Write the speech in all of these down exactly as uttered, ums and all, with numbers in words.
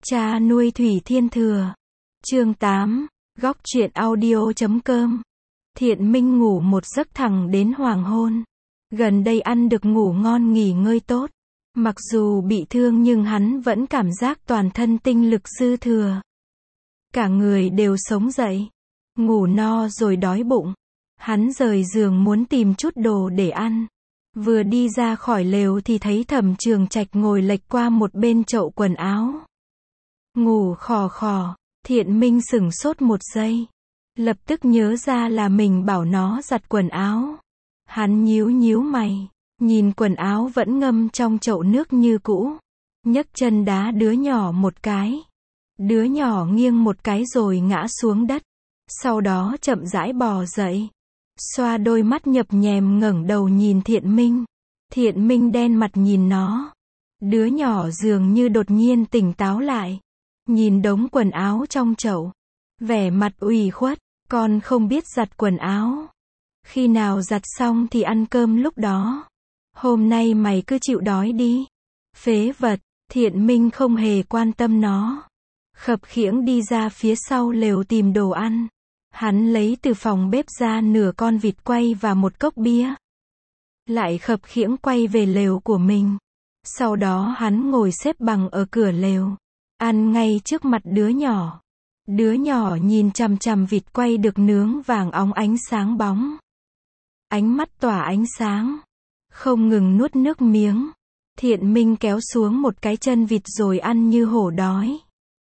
Cha nuôi Thủy Thiên Thừa. Chương tám, Góc truyện audio chấm com. Thiện Minh ngủ một giấc thẳng đến hoàng hôn. Gần đây ăn được ngủ ngon nghỉ ngơi tốt. Mặc dù bị thương nhưng hắn vẫn cảm giác toàn thân tinh lực dư thừa. Cả người đều sống dậy. Ngủ no rồi đói bụng. Hắn rời giường muốn tìm chút đồ để ăn. Vừa đi ra khỏi lều thì thấy Thẩm Trường Trạch ngồi lệch qua một bên chậu quần áo. Ngủ khò khò, Thiện Minh sửng sốt một giây. Lập tức nhớ ra là mình bảo nó giặt quần áo. Hắn nhíu nhíu mày, nhìn quần áo vẫn ngâm trong chậu nước như cũ. Nhấc chân đá đứa nhỏ một cái. Đứa nhỏ nghiêng một cái rồi ngã xuống đất. Sau đó chậm rãi bò dậy. Xoa đôi mắt nhập nhèm ngẩng đầu nhìn Thiện Minh. Thiện Minh đen mặt nhìn nó. Đứa nhỏ dường như đột nhiên tỉnh táo lại. Nhìn đống quần áo trong chậu. Vẻ mặt ủy khuất, con không biết giặt quần áo. Khi nào giặt xong thì ăn cơm lúc đó. Hôm nay mày cứ chịu đói đi. Phế vật, Thiện Minh không hề quan tâm nó. Khập khiễng đi ra phía sau lều tìm đồ ăn. Hắn lấy từ phòng bếp ra nửa con vịt quay và một cốc bia. Lại khập khiễng quay về lều của mình. Sau đó hắn ngồi xếp bằng ở cửa lều. Ăn ngay trước mặt đứa nhỏ. Đứa nhỏ nhìn chằm chằm vịt quay được nướng vàng óng ánh sáng bóng. Ánh mắt tỏa ánh sáng. Không ngừng nuốt nước miếng. Thiện Minh kéo xuống một cái chân vịt rồi ăn như hổ đói.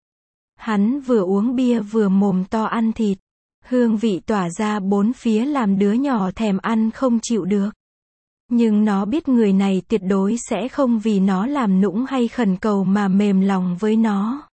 Hắn vừa uống bia vừa mồm to ăn thịt. Hương vị tỏa ra bốn phía làm đứa nhỏ thèm ăn không chịu được. Nhưng nó biết người này tuyệt đối sẽ không vì nó làm nũng hay khẩn cầu mà mềm lòng với nó.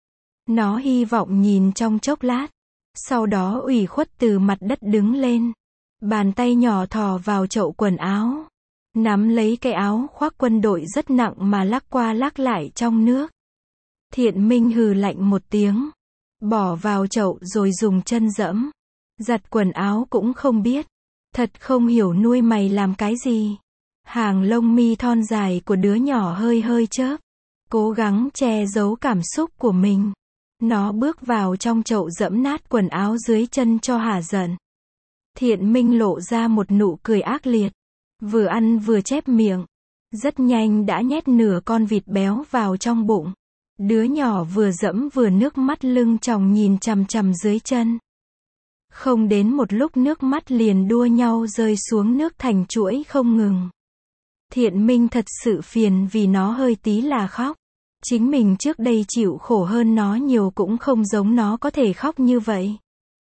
Nó hy vọng nhìn trong chốc lát. Sau đó ủy khuất từ mặt đất đứng lên. Bàn tay nhỏ thò vào chậu quần áo. Nắm lấy cái áo khoác quân đội rất nặng mà lắc qua lắc lại trong nước. Thiện Minh hừ lạnh một tiếng. Bỏ vào chậu rồi dùng chân dẫm. Giặt quần áo cũng không biết. Thật không hiểu nuôi mày làm cái gì. Hàng lông mi thon dài của đứa nhỏ hơi hơi chớp. Cố gắng che giấu cảm xúc của mình. Nó bước vào trong chậu dẫm nát quần áo dưới chân cho hả giận. Thiện Minh lộ ra một nụ cười ác liệt. Vừa ăn vừa chép miệng. Rất nhanh đã nhét nửa con vịt béo vào trong bụng. Đứa nhỏ vừa dẫm vừa nước mắt lưng tròng nhìn chằm chằm dưới chân. Không đến một lúc nước mắt liền đua nhau rơi xuống nước thành chuỗi không ngừng. Thiện Minh thật sự phiền vì nó hơi tí là khóc. Chính mình trước đây chịu khổ hơn nó nhiều cũng không giống nó có thể khóc như vậy.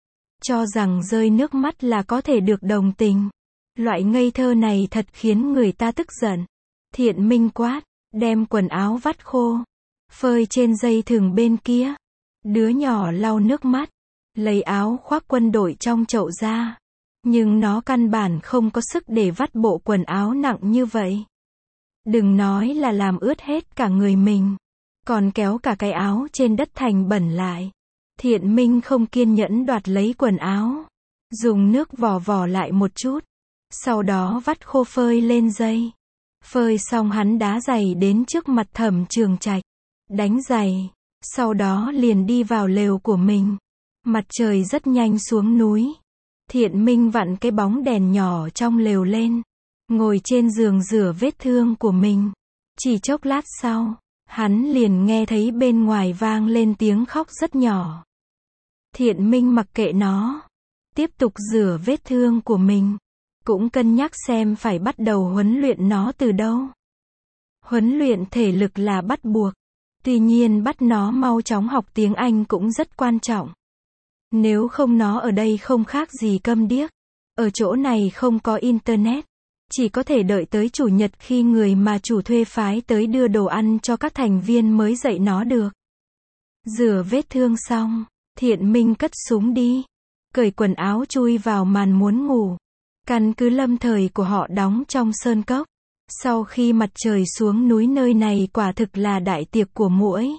Cho rằng rơi nước mắt là có thể được đồng tình. Loại ngây thơ này thật khiến người ta tức giận. Thiện Minh quát, đem quần áo vắt khô. Phơi trên dây thừng bên kia. Đứa nhỏ lau nước mắt. Lấy áo khoác quân đội trong chậu ra. Nhưng nó căn bản không có sức để vắt bộ quần áo nặng như vậy. Đừng nói là làm ướt hết cả người mình. Còn kéo cả cái áo trên đất thành bẩn lại. Thiện Minh không kiên nhẫn đoạt lấy quần áo. Dùng nước vò vò lại một chút. Sau đó vắt khô phơi lên dây. Phơi xong hắn đá giày đến trước mặt Thẩm Trường Trạch. Đánh giày. Sau đó liền đi vào lều của mình. Mặt trời rất nhanh xuống núi. Thiện Minh vặn cái bóng đèn nhỏ trong lều lên. Ngồi trên giường rửa vết thương của mình. Chỉ chốc lát sau, hắn liền nghe thấy bên ngoài vang lên tiếng khóc rất nhỏ. Thiện Minh mặc kệ nó. Tiếp tục rửa vết thương của mình. Cũng cân nhắc xem phải bắt đầu huấn luyện nó từ đâu. Huấn luyện thể lực là bắt buộc. Tuy nhiên bắt nó mau chóng học tiếng Anh cũng rất quan trọng. Nếu không nó ở đây không khác gì câm điếc. Ở chỗ này không có internet. Chỉ có thể đợi tới chủ nhật khi người mà chủ thuê phái tới đưa đồ ăn cho các thành viên mới dạy nó được. Rửa vết thương xong, Thiện Minh cất súng đi. Cởi quần áo chui vào màn muốn ngủ. Căn cứ lâm thời của họ đóng trong sơn cốc. Sau khi mặt trời xuống núi nơi này quả thực là đại tiệc của muỗi.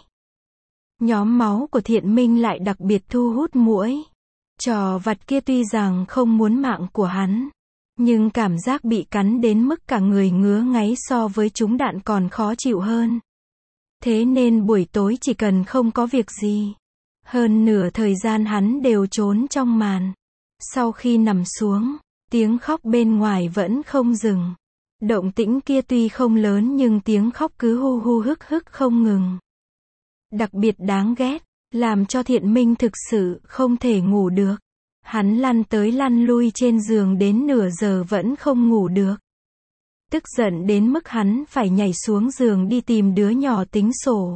Nhóm máu của Thiện Minh lại đặc biệt thu hút muỗi. Trò vặt kia tuy rằng không muốn mạng của hắn. Nhưng cảm giác bị cắn đến mức cả người ngứa ngáy so với trúng đạn còn khó chịu hơn. Thế nên buổi tối chỉ cần không có việc gì, hơn nửa thời gian hắn đều trốn trong màn. Sau khi nằm xuống, tiếng khóc bên ngoài vẫn không dừng. Động tĩnh kia tuy không lớn nhưng tiếng khóc cứ hu hu hức hức không ngừng. Đặc biệt đáng ghét, làm cho Thiện Minh thực sự không thể ngủ được. Hắn lăn tới lăn lui trên giường đến nửa giờ vẫn không ngủ được. Tức giận đến mức hắn phải nhảy xuống giường đi tìm đứa nhỏ tính sổ.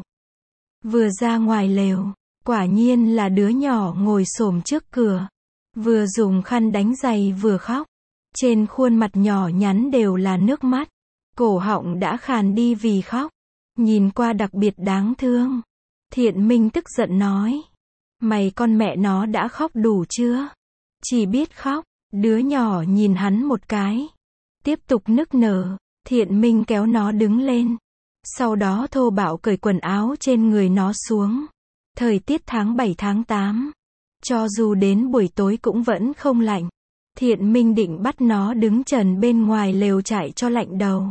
Vừa ra ngoài lều, quả nhiên là đứa nhỏ ngồi xổm trước cửa. Vừa dùng khăn đánh giày vừa khóc. Trên khuôn mặt nhỏ nhắn đều là nước mắt. Cổ họng đã khàn đi vì khóc. Nhìn qua đặc biệt đáng thương. Thiện Minh tức giận nói. Mày con mẹ nó đã khóc đủ chưa? Chỉ biết khóc. Đứa nhỏ nhìn hắn một cái. Tiếp tục nức nở. Thiện Minh kéo nó đứng lên. Sau đó thô bạo cởi quần áo trên người nó xuống. Thời tiết tháng bảy tháng tám. Cho dù đến buổi tối cũng vẫn không lạnh. Thiện Minh định bắt nó đứng trần bên ngoài lều trại cho lạnh đầu.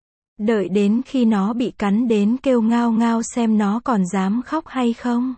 Đợi đến khi nó bị cắn đến kêu ngao ngao xem nó còn dám khóc hay không.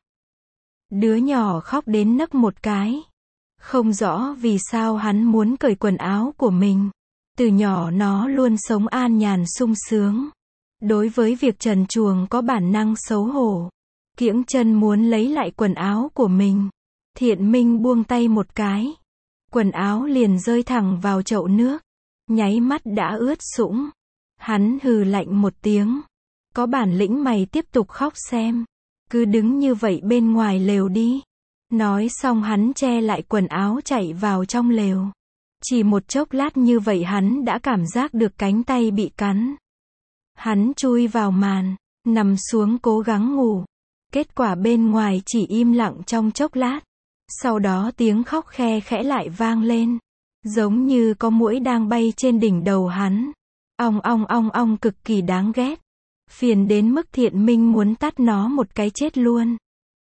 Đứa nhỏ khóc đến nấc một cái. Không rõ vì sao hắn muốn cởi quần áo của mình. Từ nhỏ nó luôn sống an nhàn sung sướng. Đối với việc trần truồng có bản năng xấu hổ. Kiễng chân muốn lấy lại quần áo của mình. Thiện Minh buông tay một cái. Quần áo liền rơi thẳng vào chậu nước. Nháy mắt đã ướt sũng. Hắn hừ lạnh một tiếng. Có bản lĩnh mày tiếp tục khóc xem. Cứ đứng như vậy bên ngoài lều đi. Nói xong hắn che lại quần áo chạy vào trong lều. Chỉ một chốc lát như vậy hắn đã cảm giác được cánh tay bị cắn. Hắn chui vào màn, nằm xuống cố gắng ngủ. Kết quả bên ngoài chỉ im lặng trong chốc lát. Sau đó tiếng khóc khe khẽ lại vang lên. Giống như có muỗi đang bay trên đỉnh đầu hắn. Ong ong ong ong cực kỳ đáng ghét. Phiền đến mức Thiện Minh muốn tát nó một cái chết luôn.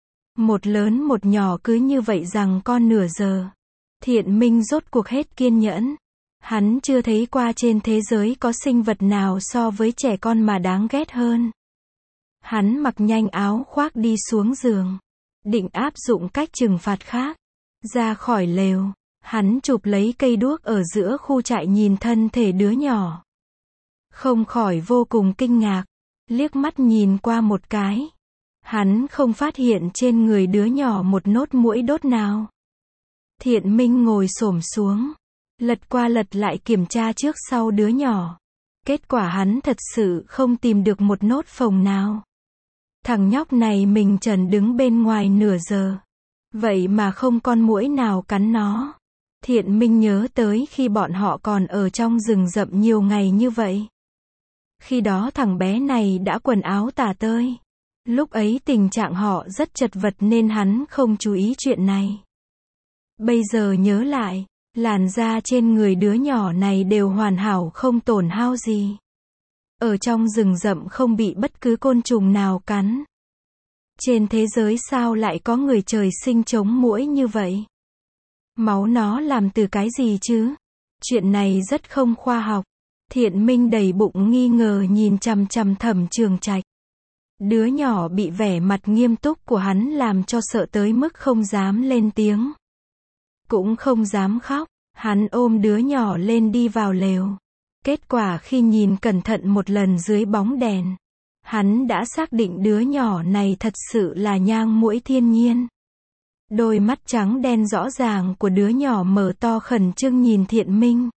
Một lớn một nhỏ cứ như vậy rằng con nửa giờ. Thiện Minh rốt cuộc hết kiên nhẫn. Hắn chưa thấy qua trên thế giới có sinh vật nào so với trẻ con mà đáng ghét hơn. Hắn mặc nhanh áo khoác đi xuống giường. Định áp dụng cách trừng phạt khác. Ra khỏi lều, hắn chụp lấy cây đuốc ở giữa khu trại nhìn thân thể đứa nhỏ. Không khỏi vô cùng kinh ngạc. Liếc mắt nhìn qua một cái. Hắn không phát hiện trên người đứa nhỏ một nốt muỗi đốt nào. Thiện Minh ngồi xổm xuống. Lật qua lật lại kiểm tra trước sau đứa nhỏ. Kết quả hắn thật sự không tìm được một nốt phồng nào. Thằng nhóc này mình trần đứng bên ngoài nửa giờ. Vậy mà không con muỗi nào cắn nó. Thiện Minh nhớ tới khi bọn họ còn ở trong rừng rậm nhiều ngày như vậy. Khi đó thằng bé này đã quần áo tả tơi. Lúc ấy tình trạng họ rất chật vật nên hắn không chú ý chuyện này. Bây giờ nhớ lại, làn da trên người đứa nhỏ này đều hoàn hảo không tổn hao gì. Ở trong rừng rậm không bị bất cứ côn trùng nào cắn. Trên thế giới sao lại có người trời sinh chống muỗi như vậy? Máu nó làm từ cái gì chứ? Chuyện này rất không khoa học. Thiện Minh đầy bụng nghi ngờ nhìn chằm chằm Thẩm Trường Trạch. Đứa nhỏ bị vẻ mặt nghiêm túc của hắn làm cho sợ tới mức không dám lên tiếng. Cũng không dám khóc. Hắn ôm đứa nhỏ lên đi vào lều. Kết quả khi nhìn cẩn thận một lần dưới bóng đèn, hắn đã xác định đứa nhỏ này thật sự là nhang muỗi thiên nhiên. Đôi mắt trắng đen rõ ràng của đứa nhỏ mở to khẩn trương nhìn Thiện Minh.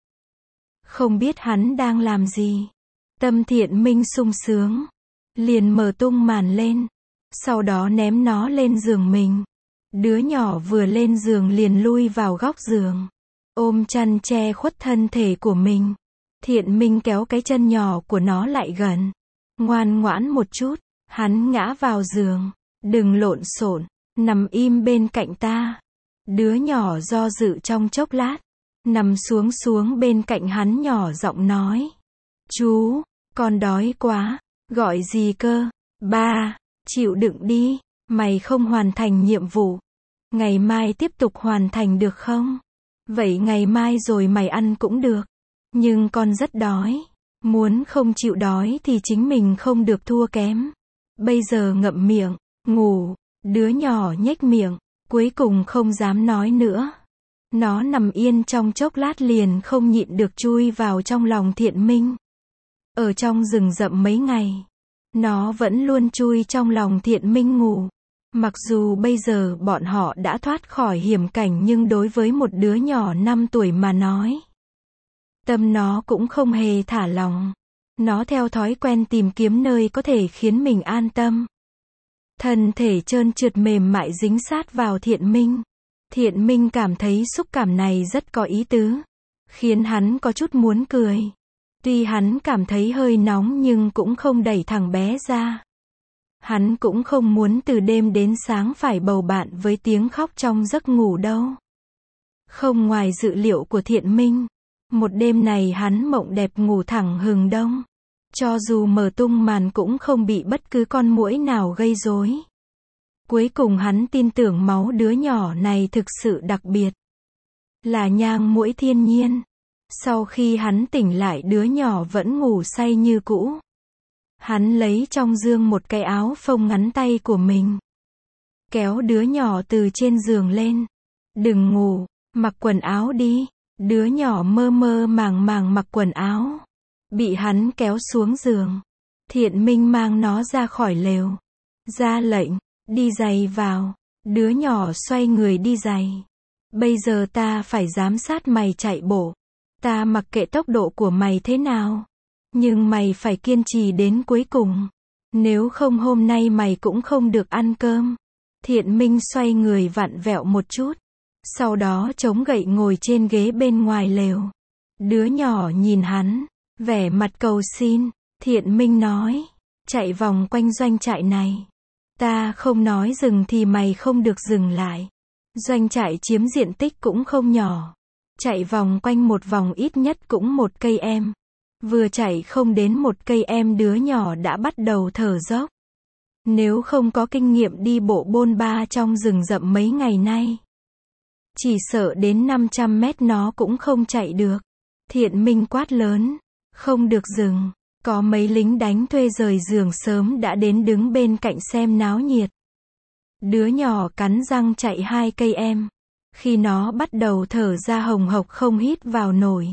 Không biết hắn đang làm gì. Tâm Thiện Minh sung sướng. Liền mở tung màn lên. Sau đó ném nó lên giường mình. Đứa nhỏ vừa lên giường liền lui vào góc giường. Ôm chăn che khuất thân thể của mình. Thiện Minh kéo cái chân nhỏ của nó lại gần. Ngoan ngoãn một chút. Hắn ngã vào giường. Đừng lộn xộn. Nằm im bên cạnh ta. Đứa nhỏ do dự trong chốc lát. Nằm xuống xuống bên cạnh hắn nhỏ giọng nói. Chú, con đói quá. Gọi gì cơ? Ba, chịu đựng đi. Mày không hoàn thành nhiệm vụ. Ngày mai tiếp tục hoàn thành được không? Vậy ngày mai rồi mày ăn cũng được. Nhưng con rất đói. Muốn không chịu đói thì chính mình không được thua kém. Bây giờ ngậm miệng, ngủ. Đứa nhỏ nhếch miệng, cuối cùng không dám nói nữa. Nó nằm yên trong chốc lát liền không nhịn được chui vào trong lòng Thiện Minh. Ở trong rừng rậm mấy ngày, nó vẫn luôn chui trong lòng Thiện Minh ngủ. Mặc dù bây giờ bọn họ đã thoát khỏi hiểm cảnh nhưng đối với một đứa nhỏ năm tuổi mà nói, tâm nó cũng không hề thả lòng. Nó theo thói quen tìm kiếm nơi có thể khiến mình an tâm. Thân thể trơn trượt mềm mại dính sát vào Thiện Minh. Thiện Minh cảm thấy xúc cảm này rất có ý tứ, khiến hắn có chút muốn cười. Tuy hắn cảm thấy hơi nóng nhưng cũng không đẩy thằng bé ra. Hắn cũng không muốn từ đêm đến sáng phải bầu bạn với tiếng khóc trong giấc ngủ đâu. Không ngoài dự liệu của Thiện Minh, một đêm này hắn mộng đẹp ngủ thẳng hừng đông. Cho dù mở tung màn cũng không bị bất cứ con muỗi nào gây rối. Cuối cùng hắn tin tưởng máu đứa nhỏ này thực sự đặc biệt. Là nhang muỗi thiên nhiên. Sau khi hắn tỉnh lại đứa nhỏ vẫn ngủ say như cũ. Hắn lấy trong giường một cái áo phông ngắn tay của mình. Kéo đứa nhỏ từ trên giường lên. Đừng ngủ, mặc quần áo đi. Đứa nhỏ mơ mơ màng màng mặc quần áo. Bị hắn kéo xuống giường. Thiện Minh mang nó ra khỏi lều. Ra lệnh, đi giày vào. Đứa nhỏ xoay người đi giày. Bây giờ ta phải giám sát mày chạy bộ. Ta mặc kệ tốc độ của mày thế nào. Nhưng mày phải kiên trì đến cuối cùng. Nếu không hôm nay mày cũng không được ăn cơm. Thiện Minh xoay người vặn vẹo một chút. Sau đó chống gậy ngồi trên ghế bên ngoài lều. Đứa nhỏ nhìn hắn, vẻ mặt cầu xin. Thiện Minh nói, chạy vòng quanh doanh trại này. Ta không nói dừng thì mày không được dừng lại. Doanh trại chiếm diện tích cũng không nhỏ. Chạy vòng quanh một vòng ít nhất cũng một cây em. Vừa chạy không đến một cây em đứa nhỏ đã bắt đầu thở dốc. Nếu không có kinh nghiệm đi bộ bôn ba trong rừng rậm mấy ngày nay, chỉ sợ đến năm trăm mét nó cũng không chạy được. Thiện Minh quát lớn, không được dừng. Có mấy lính đánh thuê rời giường sớm đã đến đứng bên cạnh xem náo nhiệt. Đứa nhỏ cắn răng chạy hai cây em. Khi nó bắt đầu thở ra hồng hộc không hít vào nổi,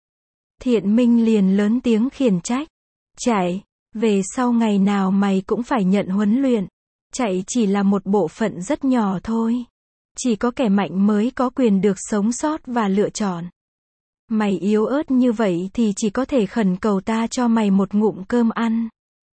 Thiện Minh liền lớn tiếng khiển trách. Chạy, về sau ngày nào mày cũng phải nhận huấn luyện. Chạy chỉ là một bộ phận rất nhỏ thôi. Chỉ có kẻ mạnh mới có quyền được sống sót và lựa chọn. Mày yếu ớt như vậy thì chỉ có thể khẩn cầu ta cho mày một ngụm cơm ăn.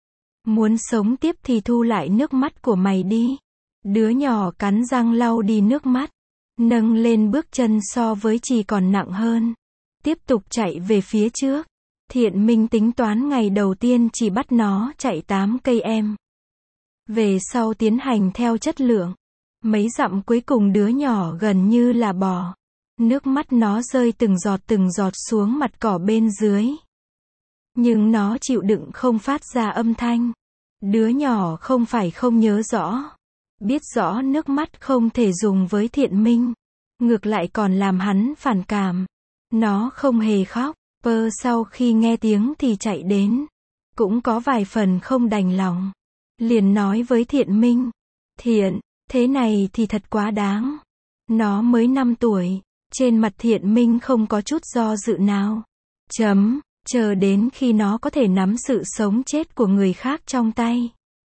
Muốn sống tiếp thì thu lại nước mắt của mày đi. Đứa nhỏ cắn răng lau đi nước mắt. Nâng lên bước chân so với chỉ còn nặng hơn. Tiếp tục chạy về phía trước. Thiện Minh tính toán ngày đầu tiên chỉ bắt nó chạy tám cây em. Về sau tiến hành theo chất lượng. Mấy dặm cuối cùng đứa nhỏ gần như là bò. Nước mắt nó rơi từng giọt từng giọt xuống mặt cỏ bên dưới. Nhưng nó chịu đựng không phát ra âm thanh. Đứa nhỏ không phải không nhớ rõ. Biết rõ nước mắt không thể dùng với Thiện Minh. Ngược lại còn làm hắn phản cảm. Nó không hề khóc. Pơ sau khi nghe tiếng thì chạy đến. Cũng có vài phần không đành lòng. Liền nói với Thiện Minh. Thiện, thế này thì thật quá đáng. Nó mới năm tuổi. Trên mặt Thiện Minh không có chút do dự nào. Chấm, chờ đến khi nó có thể nắm sự sống chết của người khác trong tay.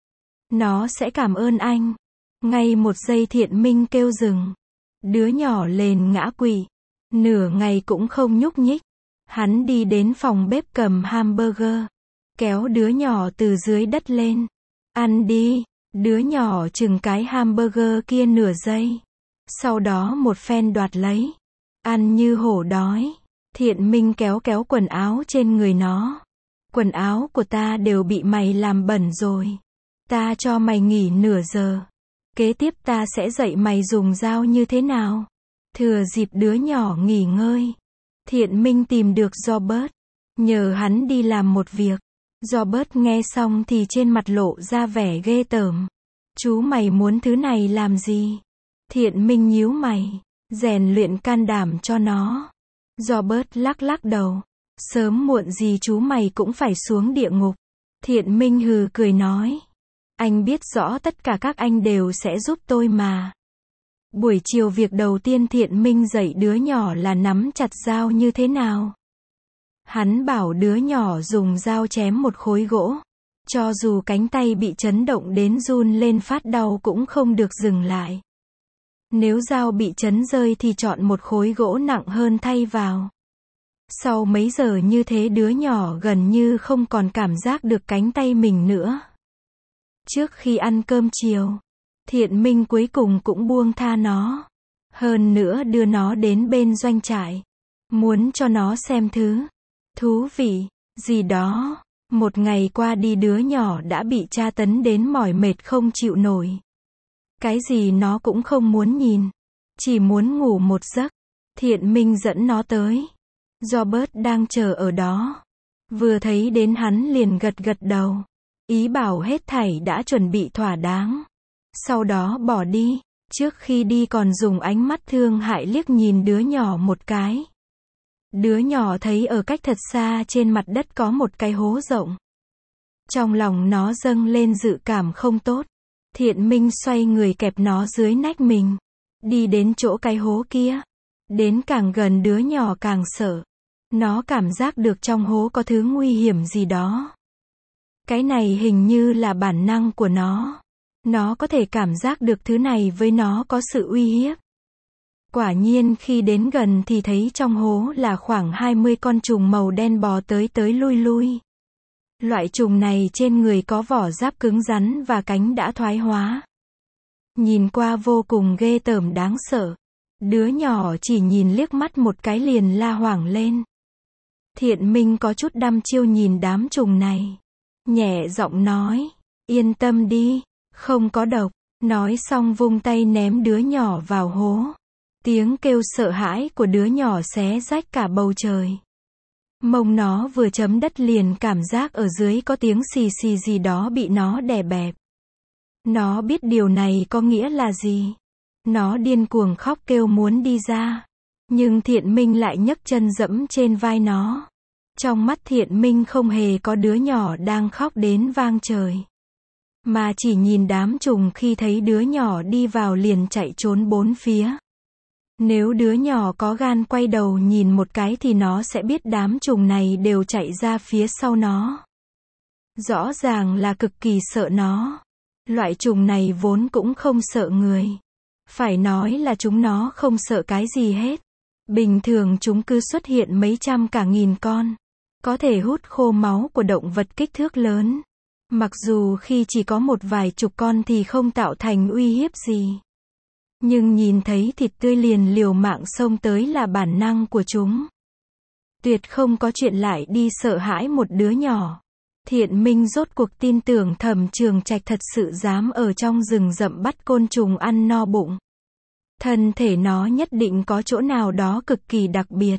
Nó sẽ cảm ơn anh. Ngay một giây Thiện Minh kêu dừng. Đứa nhỏ lên ngã quỵ. Nửa ngày cũng không nhúc nhích. Hắn đi đến phòng bếp cầm hamburger. Kéo đứa nhỏ từ dưới đất lên. Ăn đi. Đứa nhỏ chừng cái hamburger kia nửa giây. Sau đó một phen đoạt lấy. Ăn như hổ đói. Thiện Minh kéo kéo quần áo trên người nó. Quần áo của ta đều bị mày làm bẩn rồi. Ta cho mày nghỉ nửa giờ. Kế tiếp ta sẽ dạy mày dùng dao như thế nào. Thừa dịp đứa nhỏ nghỉ ngơi. Thiện Minh tìm được Robert. Nhờ hắn đi làm một việc. Robert nghe xong thì trên mặt lộ ra vẻ ghê tởm. Chú mày muốn thứ này làm gì? Thiện Minh nhíu mày. Rèn luyện can đảm cho nó. Robert lắc lắc đầu. Sớm muộn gì chú mày cũng phải xuống địa ngục. Thiện Minh hừ cười nói. Anh biết rõ tất cả các anh đều sẽ giúp tôi mà. Buổi chiều việc đầu tiên Thiện Minh dạy đứa nhỏ là nắm chặt dao như thế nào. Hắn bảo đứa nhỏ dùng dao chém một khối gỗ. Cho dù cánh tay bị chấn động đến run lên phát đau cũng không được dừng lại. Nếu dao bị chấn rơi thì chọn một khối gỗ nặng hơn thay vào. Sau mấy giờ như thế đứa nhỏ gần như không còn cảm giác được cánh tay mình nữa. Trước khi ăn cơm chiều, Thiện Minh cuối cùng cũng buông tha nó. Hơn nữa đưa nó đến bên doanh trại. Muốn cho nó xem thứ thú vị gì đó. Một ngày qua đi đứa nhỏ đã bị tra tấn đến mỏi mệt không chịu nổi. Cái gì nó cũng không muốn nhìn. Chỉ muốn ngủ một giấc. Thiện Minh dẫn nó tới. Robert đang chờ ở đó. Vừa thấy đến hắn liền gật gật đầu. Ý bảo hết thảy đã chuẩn bị thỏa đáng. Sau đó bỏ đi. Trước khi đi còn dùng ánh mắt thương hại liếc nhìn đứa nhỏ một cái. Đứa nhỏ thấy ở cách thật xa trên mặt đất có một cái hố rộng. Trong lòng nó dâng lên dự cảm không tốt. Thiện Minh xoay người kẹp nó dưới nách mình. Đi đến chỗ cái hố kia. Đến càng gần đứa nhỏ càng sợ. Nó cảm giác được trong hố có thứ nguy hiểm gì đó. Cái này hình như là bản năng của nó. Nó có thể cảm giác được thứ này với nó có sự uy hiếp. Quả nhiên khi đến gần thì thấy trong hố là khoảng hai mươi con trùng màu đen bò tới tới lui lui. Loại trùng này trên người có vỏ giáp cứng rắn và cánh đã thoái hóa. Nhìn qua vô cùng ghê tởm đáng sợ. Đứa nhỏ chỉ nhìn liếc mắt một cái liền la hoảng lên. Thiện Minh có chút đăm chiêu nhìn đám trùng này. Nhẹ giọng nói, yên tâm đi, không có độc. Nói xong vung tay ném đứa nhỏ vào hố. Tiếng kêu sợ hãi của đứa nhỏ xé rách cả bầu trời. Mông nó vừa chấm đất liền cảm giác ở dưới có tiếng xì xì gì đó bị nó đè bẹp. Nó biết điều này có nghĩa là gì. Nó điên cuồng khóc kêu muốn đi ra. Nhưng Thiện Minh lại nhấc chân dẫm trên vai nó. Trong mắt Thiện Minh không hề có đứa nhỏ đang khóc đến vang trời. Mà chỉ nhìn đám trùng khi thấy đứa nhỏ đi vào liền chạy trốn bốn phía. Nếu đứa nhỏ có gan quay đầu nhìn một cái thì nó sẽ biết đám trùng này đều chạy ra phía sau nó. Rõ ràng là cực kỳ sợ nó. Loại trùng này vốn cũng không sợ người. Phải nói là chúng nó không sợ cái gì hết. Bình thường chúng cứ xuất hiện mấy trăm cả nghìn con. Có thể hút khô máu của động vật kích thước lớn. Mặc dù khi chỉ có một vài chục con thì không tạo thành uy hiếp gì. Nhưng nhìn thấy thịt tươi liền liều mạng xông tới là bản năng của chúng. Tuyệt không có chuyện lại đi sợ hãi một đứa nhỏ. Thiện Minh rốt cuộc tin tưởng Thẩm Trường Trạch thật sự dám ở trong rừng rậm bắt côn trùng ăn no bụng. Thân thể nó nhất định có chỗ nào đó cực kỳ đặc biệt.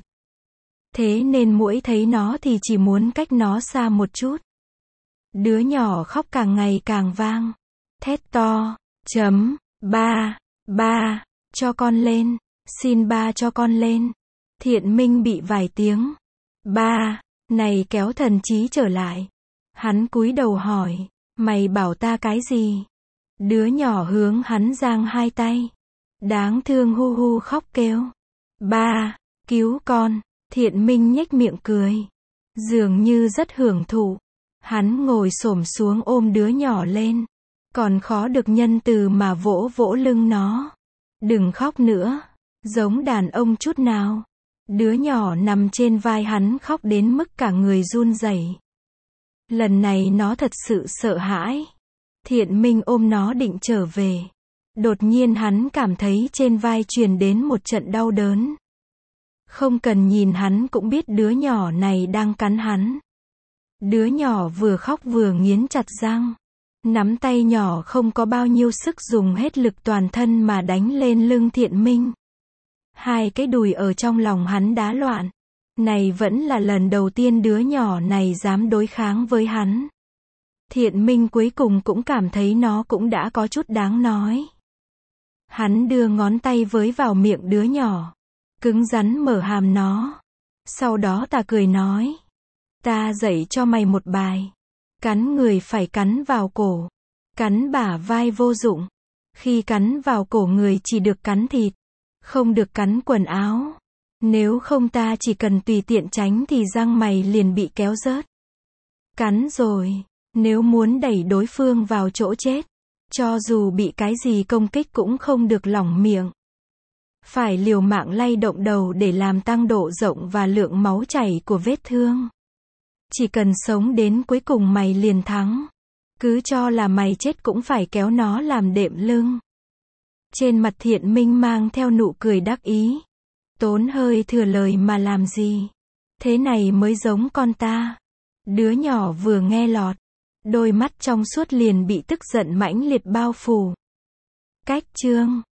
Thế nên muỗi thấy nó thì chỉ muốn cách nó xa một chút. Đứa nhỏ khóc càng ngày càng vang. Thét to, chấm, ba, ba, cho con lên, xin ba cho con lên. Thiện Minh bị vài tiếng. Ba, này kéo thần trí trở lại. Hắn cúi đầu hỏi, mày bảo ta cái gì? Đứa nhỏ hướng hắn giang hai tay. Đáng thương hu hu khóc kêu. Ba, cứu con. Thiện Minh nhếch miệng cười. Dường như rất hưởng thụ. Hắn ngồi xổm xuống ôm đứa nhỏ lên. Còn khó được nhân từ mà vỗ vỗ lưng nó. Đừng khóc nữa. Giống đàn ông chút nào. Đứa nhỏ nằm trên vai hắn khóc đến mức cả người run rẩy. Lần này nó thật sự sợ hãi. Thiện Minh ôm nó định trở về. Đột nhiên hắn cảm thấy trên vai truyền đến một trận đau đớn. Không cần nhìn hắn cũng biết đứa nhỏ này đang cắn hắn. Đứa nhỏ vừa khóc vừa nghiến chặt răng. Nắm tay nhỏ không có bao nhiêu sức dùng hết lực toàn thân mà đánh lên lưng Thiện Minh. Hai cái đùi ở trong lòng hắn đá loạn. Này vẫn là lần đầu tiên đứa nhỏ này dám đối kháng với hắn. Thiện Minh cuối cùng cũng cảm thấy nó cũng đã có chút đáng nói. Hắn đưa ngón tay với vào miệng đứa nhỏ. Cứng rắn mở hàm nó. Sau đó ta cười nói. Ta dạy cho mày một bài. Cắn người phải cắn vào cổ. Cắn bả vai vô dụng. Khi cắn vào cổ người chỉ được cắn thịt, không được cắn quần áo. Nếu không ta chỉ cần tùy tiện tránh thì răng mày liền bị kéo rớt. Cắn rồi, nếu muốn đẩy đối phương vào chỗ chết, cho dù bị cái gì công kích cũng không được lỏng miệng. Phải liều mạng lay động đầu để làm tăng độ rộng và lượng máu chảy của vết thương. Chỉ cần sống đến cuối cùng mày liền thắng. Cứ cho là mày chết cũng phải kéo nó làm đệm lưng. Trên mặt Thiện Minh mang theo nụ cười đắc ý. Tốn hơi thừa lời mà làm gì? Thế này mới giống con ta. Đứa nhỏ vừa nghe lọt, đôi mắt trong suốt liền bị tức giận mãnh liệt bao phủ. Cách chương